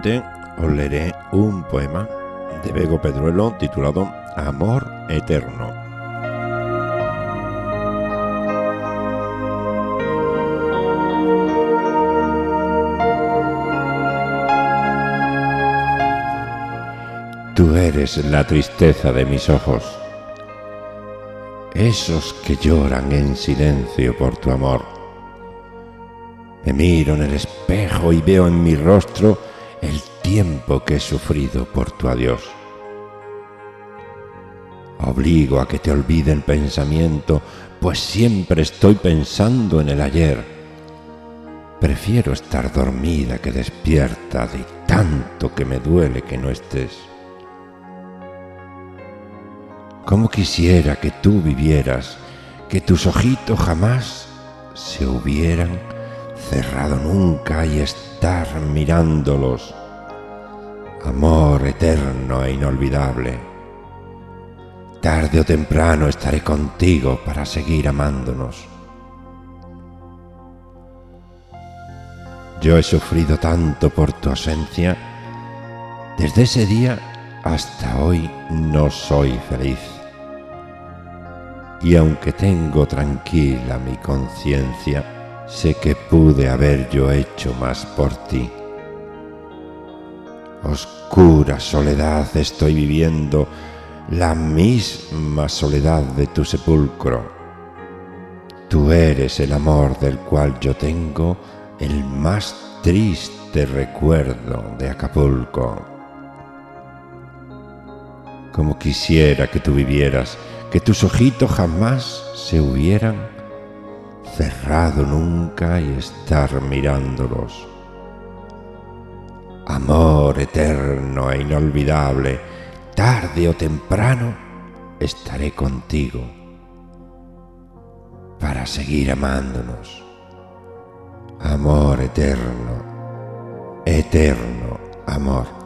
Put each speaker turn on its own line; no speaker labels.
siguiente os leeré un poema de Bego Pedruelo titulado Amor Eterno. Tú eres la tristeza de mis ojos, esos que lloran en silencio por tu amor. Me miro en el espejo y veo en mi rostro el tiempo que he sufrido por tu adiós. Obligo a que te olvide el pensamiento, pues siempre estoy pensando en el ayer. Prefiero estar dormida que despierta de tanto que me duele que no estés. Cómo quisiera que tú vivieras, que tus ojitos jamás se hubieran cerrado nunca y estar mirándolos. Amor eterno e inolvidable. Tarde o temprano estaré contigo para seguir amándonos. Yo he sufrido tanto por tu ausencia. Desde ese día hasta hoy no soy feliz. Y aunque tengo tranquila mi conciencia, sé que pude haber yo hecho más por ti. Oscura soledad estoy viviendo, la misma soledad de tu sepulcro. Tú eres el amor del cual yo tengo el más triste recuerdo de Acapulco. Como quisiera que tú vivieras, que tus ojitos jamás se hubieran cerrado nunca y estar mirándolos. Amor eterno e inolvidable, tarde o temprano estaré contigo para seguir amándonos. Amor eterno, eterno amor.